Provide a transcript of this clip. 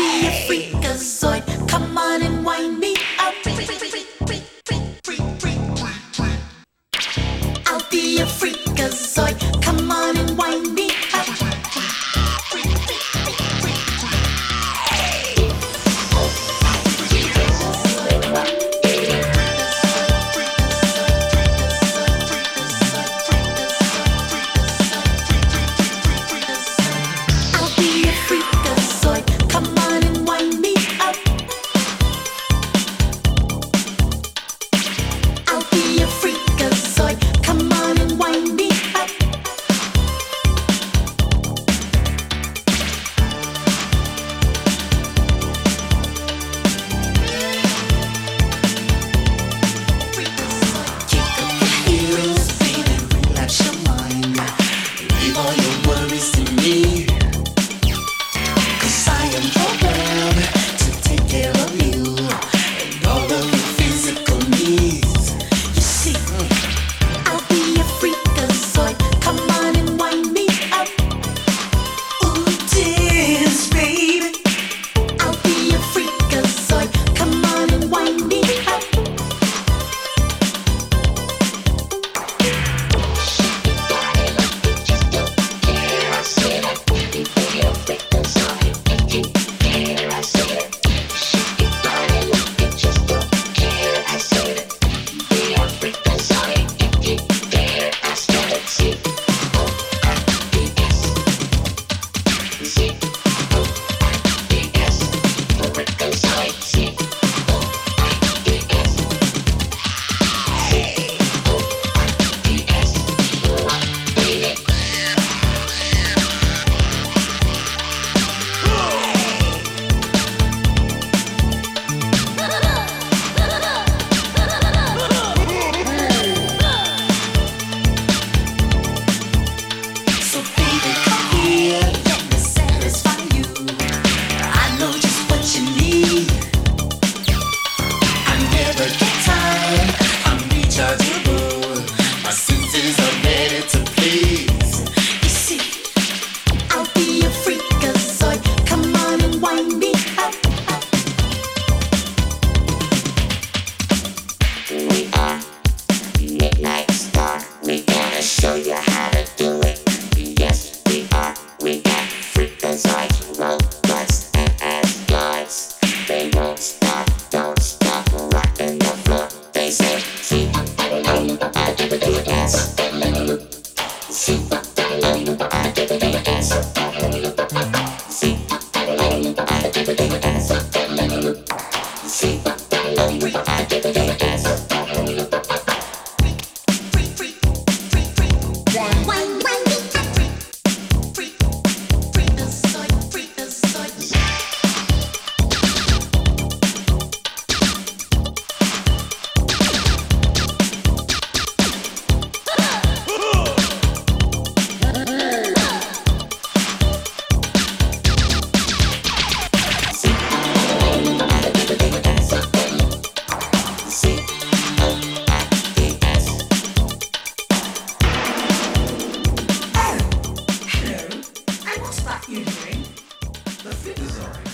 be a freakazoid. Come on and wind me up. I'll be a freakazoid. Come on and wind me up. I'll be a freakazoid. Come on and wind me up. I'll be a freakazoid. Come on and wind me up. Kick up your heels, baby, relax your mind. Leave all your worries to me. 'Cause I am programmed to take care of you and all of your physical needs. You see, I'll be a freakazoid. Come on and wind me up. Ooh, dance, baby. I'll be a freakazoid. Come on and wind me up. So baby, come here, let me satisfy you. I know just what you need. I never get tired, I'm rechargeable. My senses are ready to please. You see, I'll be a freakazoid. Come on and wind me up. We are Midnight Star. We gonna show you how to do it. Yes, we are. We got freakazoids, robots, and androids. They won't stop, don't stop, rocking the floor. They say, see, I do the dance. See, I do the dance. See, I do the dance. See, I do the dance. Hello, and what's that you're doing? The freakazoid.